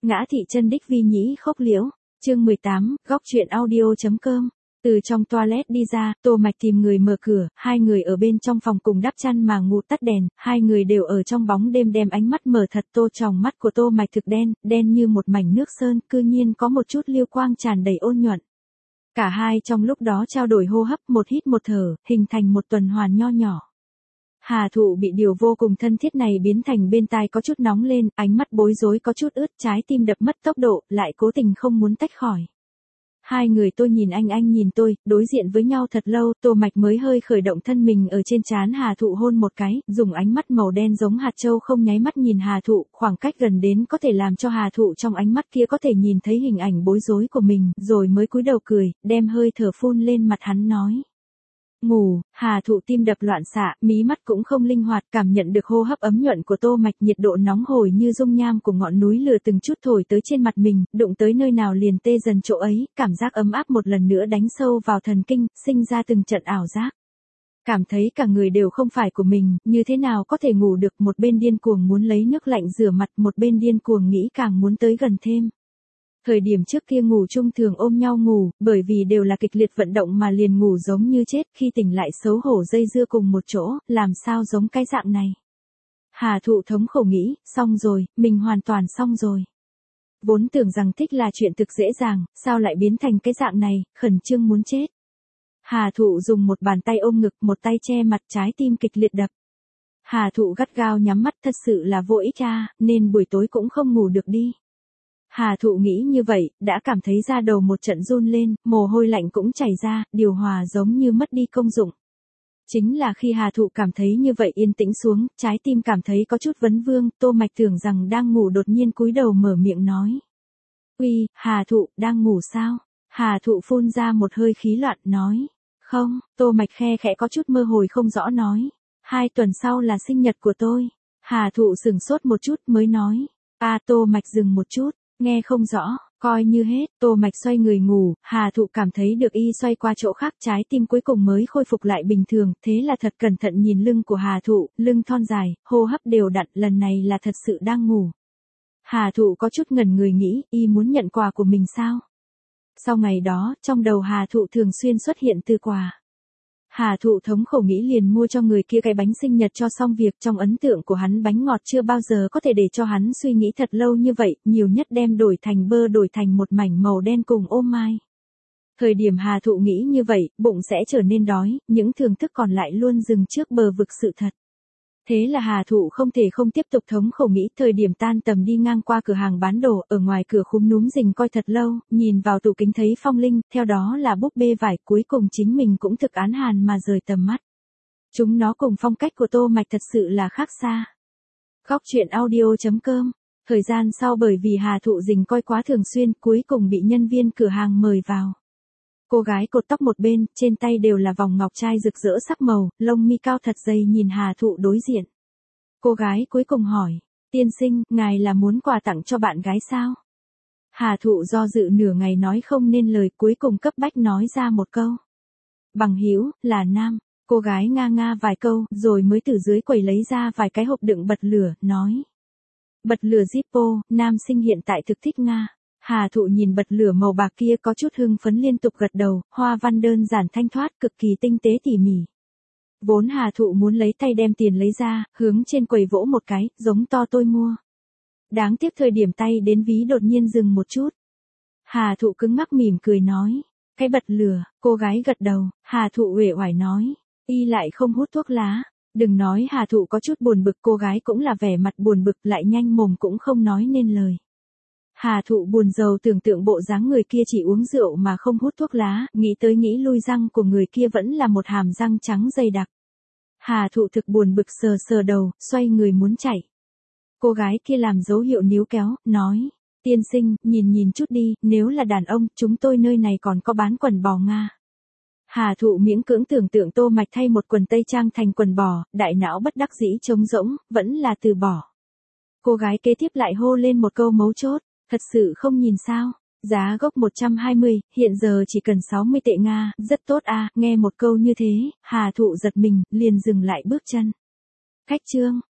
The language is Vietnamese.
Ngã thị chân đích vi nhĩ khốc liễu. Chương 18, góc truyện audio.com. Từ trong toilet đi ra, Tô Mạch tìm người mở cửa, hai người ở bên trong phòng cùng đắp chăn mà ngủ tắt đèn, hai người đều ở trong bóng đêm đem ánh mắt mở thật to. Tròng mắt của Tô Mạch thực đen, đen như một mảnh nước sơn, cư nhiên có một chút liêu quang tràn đầy ôn nhuận. Cả hai trong lúc đó trao đổi hô hấp, một hít một thở, hình thành một tuần hoàn nho nhỏ. Hà Thụ bị điều vô cùng thân thiết này biến thành bên tai có chút nóng lên, ánh mắt bối rối có chút ướt, trái tim đập mất tốc độ, lại cố tình không muốn tách khỏi. Hai người tôi nhìn anh nhìn tôi, đối diện với nhau thật lâu, Tô Mạch mới hơi khởi động thân mình ở trên trán Hà Thụ hôn một cái, dùng ánh mắt màu đen giống hạt châu không nháy mắt nhìn Hà Thụ, khoảng cách gần đến có thể làm cho Hà Thụ trong ánh mắt kia có thể nhìn thấy hình ảnh bối rối của mình, rồi mới cúi đầu cười, đem hơi thở phun lên mặt hắn nói. Ngủ. Hà Thụ tim đập loạn xạ, mí mắt cũng không linh hoạt, cảm nhận được hô hấp ấm nhuận của Tô Mạch, nhiệt độ nóng hổi như dung nham của ngọn núi lửa từng chút thổi tới trên mặt mình, đụng tới nơi nào liền tê dần chỗ ấy, cảm giác ấm áp một lần nữa đánh sâu vào thần kinh, sinh ra từng trận ảo giác. Cảm thấy cả người đều không phải của mình, như thế nào có thể ngủ được, một bên điên cuồng muốn lấy nước lạnh rửa mặt, một bên điên cuồng nghĩ càng muốn tới gần thêm. Thời điểm trước kia ngủ chung thường ôm nhau ngủ, bởi vì đều là kịch liệt vận động mà liền ngủ giống như chết, khi tỉnh lại xấu hổ dây dưa cùng một chỗ, làm sao giống cái dạng này. Hà Thụ thống khổ nghĩ, xong rồi, mình hoàn toàn xong rồi. Vốn tưởng rằng thích là chuyện thực dễ dàng, sao lại biến thành cái dạng này, khẩn trương muốn chết. Hà Thụ dùng một bàn tay ôm ngực, một tay che mặt, trái tim kịch liệt đập. Hà Thụ gắt gao nhắm mắt, thật sự là vô ích a, nên buổi tối cũng không ngủ được đi. Hà Thụ nghĩ như vậy, đã cảm thấy da đầu một trận run lên, mồ hôi lạnh cũng chảy ra, điều hòa giống như mất đi công dụng. Chính là khi Hà Thụ cảm thấy như vậy yên tĩnh xuống, trái tim cảm thấy có chút vấn vương, Tô Mạch tưởng rằng đang ngủ đột nhiên cúi đầu mở miệng nói. Uy, Hà Thụ, đang ngủ sao? Hà Thụ phun ra một hơi khí loạn, nói. Không, Tô Mạch khe khẽ có chút mơ hồ không rõ nói. 2 tuần sau là sinh nhật của tôi. Hà Thụ sửng sốt một chút mới nói. Tô Mạch dừng một chút. Nghe không rõ, coi như hết, Tô Mạch xoay người ngủ, Hà Thụ cảm thấy được y xoay qua chỗ khác, trái tim cuối cùng mới khôi phục lại bình thường, thế là thật cẩn thận nhìn lưng của Hà Thụ, lưng thon dài, hô hấp đều đặn, lần này là thật sự đang ngủ. Hà Thụ có chút ngẩn người nghĩ, y muốn nhận quà của mình sao? Sau ngày đó, trong đầu Hà Thụ thường xuyên xuất hiện từ quà. Hà Thụ thống khổ nghĩ liền mua cho người kia cái bánh sinh nhật cho xong việc, trong ấn tượng của hắn bánh ngọt chưa bao giờ có thể để cho hắn suy nghĩ thật lâu như vậy, nhiều nhất đem đổi thành bơ, đổi thành một mảnh màu đen cùng ô mai. Thời điểm Hà Thụ nghĩ như vậy, bụng sẽ trở nên đói, những thưởng thức còn lại luôn dừng trước bờ vực sự thật. Thế là Hà Thụ không thể không tiếp tục thống khổ nghĩ, thời điểm tan tầm đi ngang qua cửa hàng bán đồ, ở ngoài cửa khúm núm rình coi thật lâu, nhìn vào tủ kính thấy phong linh, theo đó là búp bê vải, cuối cùng chính mình cũng thực án hàn mà rời tầm mắt. Chúng nó cùng phong cách của Tô Mạch thật sự là khác xa. Góc truyện audio.com. Thời gian sau bởi vì Hà Thụ rình coi quá thường xuyên, cuối cùng bị nhân viên cửa hàng mời vào. Cô gái cột tóc một bên, trên tay đều là vòng ngọc trai rực rỡ sắc màu, lông mi cao thật dày nhìn Hà Thụ đối diện. Cô gái cuối cùng hỏi, tiên sinh, ngài là muốn quà tặng cho bạn gái sao? Hà Thụ do dự nửa ngày nói không nên lời, cuối cùng cấp bách nói ra một câu. Bằng hữu, là nam. Cô gái nga vài câu, rồi mới từ dưới quầy lấy ra vài cái hộp đựng bật lửa, nói. Bật lửa Zippo, nam sinh hiện tại thực thích Nga. Hà Thụ nhìn bật lửa màu bạc kia có chút hưng phấn liên tục gật đầu, hoa văn đơn giản thanh thoát, cực kỳ tinh tế tỉ mỉ. Vốn Hà Thụ muốn lấy tay đem tiền lấy ra, hướng trên quầy vỗ một cái, giống to tôi mua. Đáng tiếc thời điểm tay đến ví đột nhiên dừng một chút. Hà Thụ cứng ngắc mỉm cười nói, cái bật lửa, cô gái gật đầu, Hà Thụ uể oải nói, y lại không hút thuốc lá. Đừng nói Hà Thụ có chút buồn bực, cô gái cũng là vẻ mặt buồn bực, lại nhanh mồm cũng không nói nên lời. Hà Thụ buồn rầu tưởng tượng bộ dáng người kia chỉ uống rượu mà không hút thuốc lá, nghĩ tới nghĩ lui răng của người kia vẫn là một hàm răng trắng dày đặc. Hà Thụ thực buồn bực sờ đầu, xoay người muốn chạy. Cô gái kia làm dấu hiệu níu kéo, nói, tiên sinh, nhìn chút đi, nếu là đàn ông, chúng tôi nơi này còn có bán quần bò Nga. Hà Thụ miễn cưỡng tưởng tượng Tô Mạch thay một quần tây trang thành quần bò, đại não bất đắc dĩ trống rỗng, vẫn là từ bỏ. Cô gái kế tiếp lại hô lên một câu mấu chốt. Thật sự không nhìn sao, giá gốc 120, hiện giờ chỉ cần 60 tệ Nga, rất tốt nghe một câu như thế, Hà Thụ giật mình, liền dừng lại bước chân. Khách trương,